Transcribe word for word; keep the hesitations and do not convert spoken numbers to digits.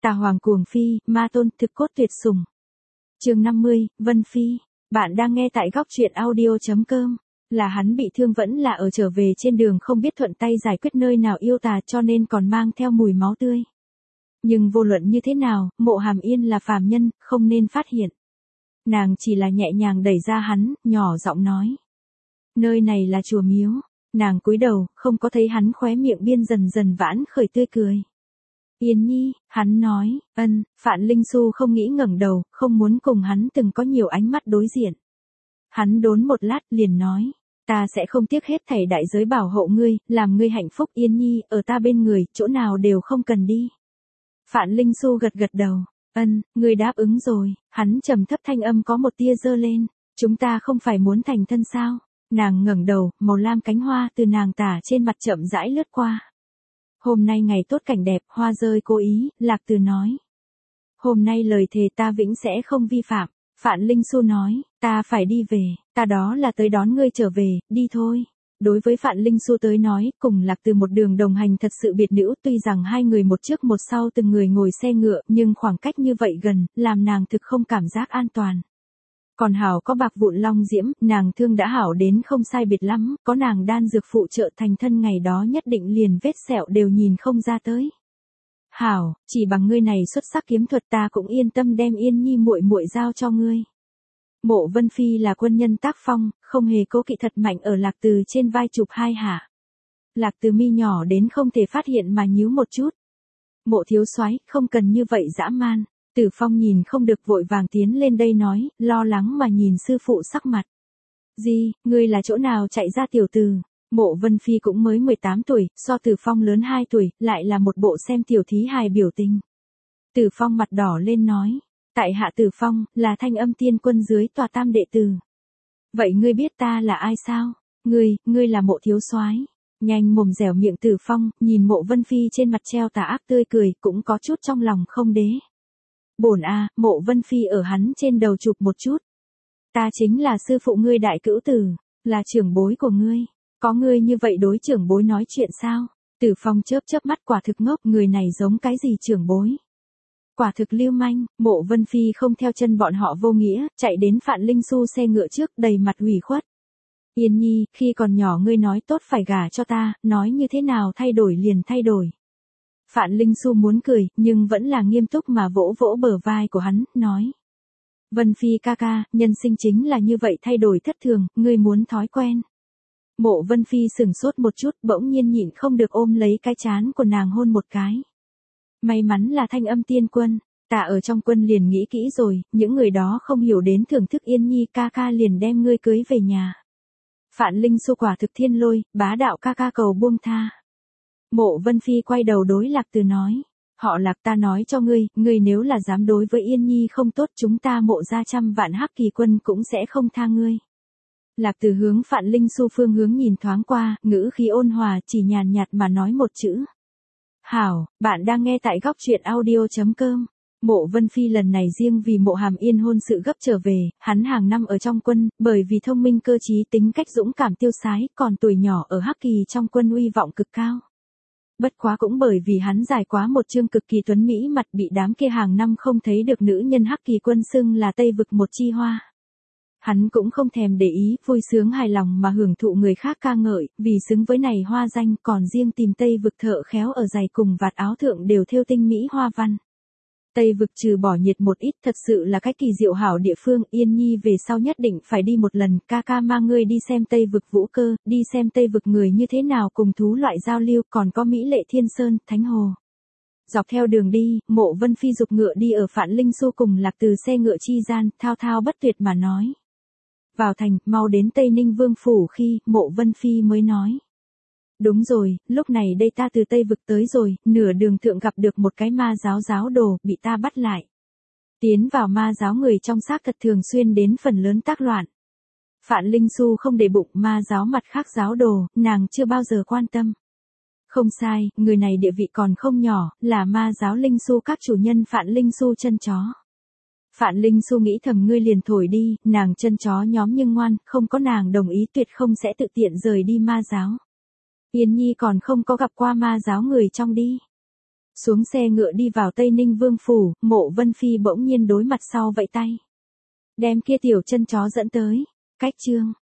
Tà Hoàng cuồng phi, ma tôn thực cốt tuyệt sủng. Chương năm mươi, Vân Phi. Bạn đang nghe tại góc truyện audio chấm com. Là hắn bị thương vẫn là ở trở về trên đường không biết thuận tay giải quyết nơi nào yêu tà cho nên còn mang theo mùi máu tươi. Nhưng vô luận như thế nào, Mộ Hàm Yên là phàm nhân, không nên phát hiện. Nàng chỉ là nhẹ nhàng đẩy ra hắn, nhỏ giọng nói. Nơi này là chùa miếu. Nàng cúi đầu, không có thấy hắn khóe miệng biên dần dần vãn khởi tươi cười. Yên Nhi, hắn nói, ân, Phạn Linh Xu không nghĩ ngẩng đầu, không muốn cùng hắn từng có nhiều ánh mắt đối diện. Hắn đốn một lát liền nói, ta sẽ không tiếc hết thảy đại giới bảo hộ ngươi, làm ngươi hạnh phúc. Yên Nhi, ở ta bên người, chỗ nào đều không cần đi. Phạn Linh Xu gật gật đầu, ân, ngươi đáp ứng rồi. Hắn trầm thấp thanh âm có một tia dơ lên, chúng ta không phải muốn thành thân sao? Nàng ngẩng đầu, màu lam cánh hoa từ nàng tả trên mặt chậm rãi lướt qua. Hôm nay ngày tốt cảnh đẹp, hoa rơi cố ý, Lạc Từ nói. Hôm nay lời thề ta vĩnh sẽ không vi phạm. Phạn Linh Xu nói, ta phải đi về, ta đó là tới đón ngươi trở về, đi thôi. Đối với Phạn Linh Xu tới nói, cùng Lạc Từ một đường đồng hành thật sự biệt nữ, tuy rằng hai người một trước một sau từng người ngồi xe ngựa, nhưng khoảng cách như vậy gần, làm nàng thực không cảm giác an toàn. Còn hảo có bạc vụn long diễm, nàng thương đã hảo đến không sai biệt lắm, có nàng đan dược phụ trợ thành thân ngày đó nhất định liền vết sẹo đều nhìn không ra tới. Hảo, chỉ bằng ngươi này xuất sắc kiếm thuật ta cũng yên tâm đem Yên Nhi muội muội giao cho ngươi. Mộ Vân Phi là quân nhân tác phong, không hề cố kỵ thật mạnh ở Lạc Từ trên vai chụp hai hạ. Lạc Từ mi nhỏ đến không thể phát hiện mà nhíu một chút. Mộ thiếu soái, không cần như vậy dã man. Tử Phong nhìn không được vội vàng tiến lên đây nói, lo lắng mà nhìn sư phụ sắc mặt. Gì, ngươi là chỗ nào chạy ra tiểu tử? Mộ Vân Phi cũng mới mười tám tuổi, so Tử Phong lớn hai tuổi, lại là một bộ xem tiểu thí hài biểu tình. Tử Phong mặt đỏ lên nói, tại hạ Tử Phong, là Thanh Âm Tiên Quân dưới tòa tam đệ tử. Vậy ngươi biết ta là ai sao? Ngươi, ngươi là Mộ thiếu soái. Nhanh mồm dẻo miệng Tử Phong, nhìn Mộ Vân Phi trên mặt treo tà ác tươi cười, cũng có chút trong lòng không đế. Bổn a, Mộ Vân Phi ở hắn trên đầu chụp một chút. Ta chính là sư phụ ngươi đại cữu tử, là trưởng bối của ngươi. Có ngươi như vậy đối trưởng bối nói chuyện sao? Tử Phong chớp chớp mắt quả thực ngốc, người này giống cái gì trưởng bối? Quả thực lưu manh. Mộ Vân Phi không theo chân bọn họ vô nghĩa, chạy đến Phạn Linh Xu xe ngựa trước đầy mặt ủy khuất. Yên Nhi, khi còn nhỏ ngươi nói tốt phải gả cho ta, nói như thế nào thay đổi liền thay đổi. Phạn Linh Xu muốn cười, nhưng vẫn là nghiêm túc mà vỗ vỗ bờ vai của hắn, nói. Vân Phi ca ca, nhân sinh chính là như vậy thay đổi thất thường, ngươi muốn thói quen. Mộ Vân Phi sửng sốt một chút, bỗng nhiên nhịn không được ôm lấy cái trán của nàng hôn một cái. May mắn là Thanh Âm Tiên Quân, ta ở trong quân liền nghĩ kỹ rồi, những người đó không hiểu đến thưởng thức Yên Nhi ca ca liền đem ngươi cưới về nhà. Phạn Linh Xu quả thực thiên lôi, bá đạo ca ca cầu buông tha. Mộ Vân Phi quay đầu đối Lạc Từ nói, họ Lạc ta nói cho ngươi, ngươi nếu là dám đối với Yên Nhi không tốt chúng ta Mộ ra trăm vạn hắc kỳ quân cũng sẽ không tha ngươi. Lạc Từ hướng Phạn Linh Xu phương hướng nhìn thoáng qua, ngữ khí ôn hòa chỉ nhàn nhạt mà nói một chữ. Hảo, bạn đang nghe tại góc truyện audio chấm com. Mộ Vân Phi lần này riêng vì Mộ Hàm Yên hôn sự gấp trở về, hắn hàng năm ở trong quân, bởi vì thông minh cơ trí tính cách dũng cảm tiêu sái, còn tuổi nhỏ ở hắc kỳ trong quân uy vọng cực cao. Bất quá cũng bởi vì hắn giải quá một chương cực kỳ tuấn mỹ mặt bị đám kia hàng năm không thấy được nữ nhân hắc kỳ quân xưng là Tây vực một chi hoa. Hắn cũng không thèm để ý, vui sướng hài lòng mà hưởng thụ người khác ca ngợi, vì xứng với này hoa danh còn riêng tìm Tây vực thợ khéo ở giày cùng vạt áo thượng đều thêu tinh mỹ hoa văn. Tây vực trừ bỏ nhiệt một ít thật sự là cái kỳ diệu hảo địa phương, Yên Nhi về sau nhất định phải đi một lần, ca ca mang ngươi đi xem Tây vực vũ cơ, đi xem Tây vực người như thế nào cùng thú loại giao lưu, còn có Mỹ lệ thiên sơn, thánh hồ. Dọc theo đường đi, Mộ Vân Phi dục ngựa đi ở Phạn Linh Xu cùng Lạc Từ xe ngựa chi gian, thao thao bất tuyệt mà nói. Vào thành, mau đến Tây Ninh Vương phủ khi, Mộ Vân Phi mới nói. Đúng rồi, lúc này đây ta từ Tây vực tới rồi, nửa đường thượng gặp được một cái ma giáo giáo đồ, bị ta bắt lại. Tiến vào ma giáo người trong xác thật thường xuyên đến phần lớn tác loạn. Phạn Linh Xu không để bụng ma giáo mặt khác giáo đồ, nàng chưa bao giờ quan tâm. Không sai, người này địa vị còn không nhỏ, là ma giáo Linh Xu các chủ nhân Phạn Linh Xu chân chó. Phạn Linh Xu nghĩ thầm ngươi liền thổi đi, nàng chân chó nhóm nhưng ngoan, không có nàng đồng ý tuyệt không sẽ tự tiện rời đi ma giáo. Yên Nhi còn không có gặp qua ma giáo người trong đi. Xuống xe ngựa đi vào Tây Ninh Vương Phủ, Mộ Vân Phi bỗng nhiên đối mặt sau vẫy tay. Đem kia tiểu chân chó dẫn tới. Cách chương.